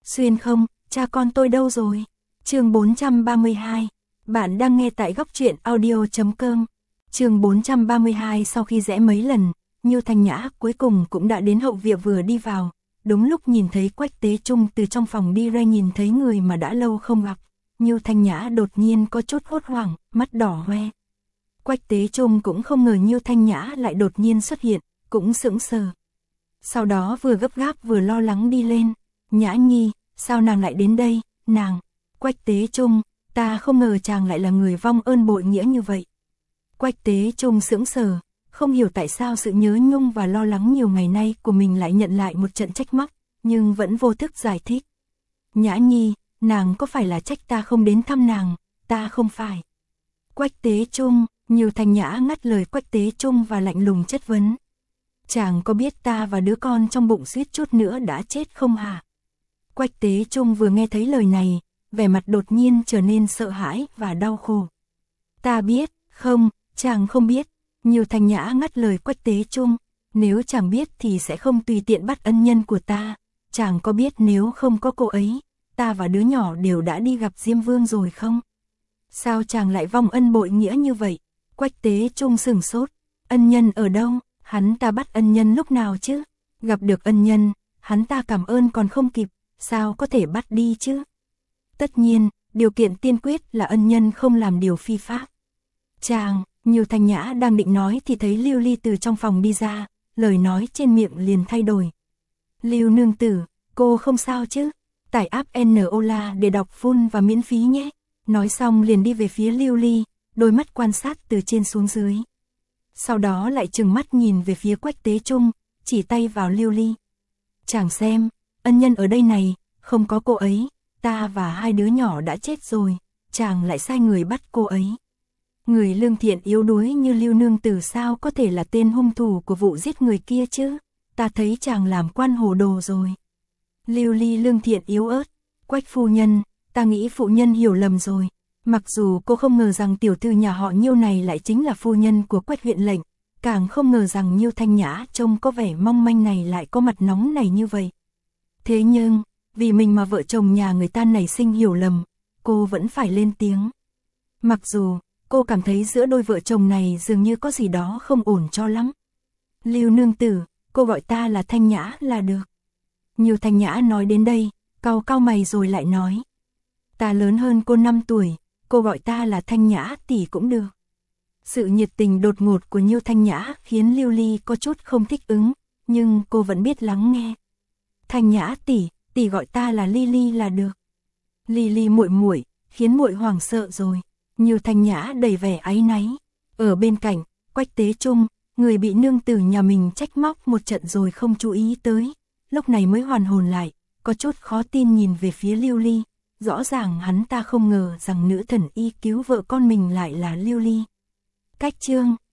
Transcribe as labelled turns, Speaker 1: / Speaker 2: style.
Speaker 1: Xuyên không, cha con tôi đâu rồi? Chương 432. Bạn đang nghe tại góc truyện audio.com. Chương 432. Sau khi rẽ mấy lần, Nhiêu Thanh Nhã cuối cùng cũng đã đến hậu viện. Vừa đi vào, đúng lúc nhìn thấy Quách Tế Trung từ trong phòng đi ra, nhìn thấy người mà đã lâu không gặp, Nhiêu Thanh Nhã đột nhiên có chút hốt hoảng, mắt đỏ hoe. Quách Tế Trung cũng không ngờ Nhiêu Thanh Nhã lại đột nhiên xuất hiện, cũng sững sờ. Sau đó vừa gấp gáp vừa lo lắng đi lên. Nhã Nhi, sao nàng lại đến đây? Nàng, Quách Tế Trung, ta không ngờ chàng lại là người vong ơn bội nghĩa như vậy. Quách Tế Trung sững sờ, không hiểu tại sao sự nhớ nhung và lo lắng nhiều ngày nay của mình lại nhận lại một trận trách móc, nhưng vẫn vô thức giải thích. Nhã Nhi, nàng có phải là trách ta không đến thăm nàng? Ta không phải. Quách Tế Trung, Nhiêu Thanh Nhã ngắt lời Quách Tế Trung và lạnh lùng chất vấn. Chàng có biết ta và đứa con trong bụng suýt chút nữa đã chết không hả? Quách Tế Trung vừa nghe thấy lời này, vẻ mặt đột nhiên trở nên sợ hãi và đau khổ. Ta biết, không, chàng không biết. Nhiêu Thanh Nhã ngắt lời Quách Tế Trung. Nếu chàng biết thì sẽ không tùy tiện bắt ân nhân của ta. Chàng có biết nếu không có cô ấy, ta và đứa nhỏ đều đã đi gặp Diêm Vương rồi không? Sao chàng lại vong ân bội nghĩa như vậy? Quách Tế Trung sửng sốt. Ân nhân ở đâu? Hắn ta bắt ân nhân lúc nào chứ? Gặp được ân nhân, hắn ta cảm ơn còn không kịp, sao có thể bắt đi chứ? Tất nhiên, điều kiện tiên quyết là ân nhân không làm điều phi pháp. Chàng, Nhiêu Thanh Nhã đang định nói thì thấy Lưu Ly từ trong phòng đi ra, lời nói trên miệng liền thay đổi. Lưu nương tử, cô không sao chứ? Tải app Nola để đọc full và miễn phí nhé. Nói xong liền đi về phía Lưu Ly, đôi mắt quan sát từ trên xuống dưới. Sau đó lại trừng mắt nhìn về phía Quách Tế Trung, chỉ tay vào Lưu Ly. Chàng xem, ân nhân ở đây này, không có cô ấy, ta và hai đứa nhỏ đã chết rồi, chàng lại sai người bắt cô ấy. Người lương thiện yếu đuối như Lưu nương tử sao có thể là tên hung thủ của vụ giết người kia chứ? Ta thấy chàng làm quan hồ đồ rồi. Lưu Ly lương thiện yếu ớt. Quách phu nhân, ta nghĩ phụ nhân hiểu lầm rồi. Mặc dù cô không ngờ rằng tiểu thư nhà họ Nhiêu này lại chính là phu nhân của Quách huyện lệnh, càng không ngờ rằng Nhiêu Thanh Nhã trông có vẻ mong manh này lại có mặt nóng này như vậy. Thế nhưng, vì mình mà vợ chồng nhà người ta nảy sinh hiểu lầm, cô vẫn phải lên tiếng. Mặc dù, cô cảm thấy giữa đôi vợ chồng này dường như có gì đó không ổn cho lắm. Lưu nương tử, cô gọi ta là Thanh Nhã là được. Nhiêu Thanh Nhã nói đến đây, cau cau mày rồi lại nói. Ta lớn hơn cô 5 tuổi, cô gọi ta là Thanh Nhã tỷ cũng được. Sự nhiệt tình đột ngột của Nhiêu Thanh Nhã khiến Lưu Ly có chút không thích ứng, nhưng cô vẫn biết lắng nghe. Thanh Nhã tỷ, tỷ gọi ta là Ly là được. Ly muội muội, khiến muội hoảng sợ rồi. Nhiêu Thanh Nhã đầy vẻ áy náy. Ở bên cạnh, Quách Tế Trung, người bị nương tử nhà mình trách móc một trận rồi không chú ý tới, lúc này mới hoàn hồn lại, có chút khó tin nhìn về phía Lưu Ly. Rõ ràng hắn ta không ngờ rằng nữ thần y cứu vợ con mình lại là Lưu Ly. Cách chương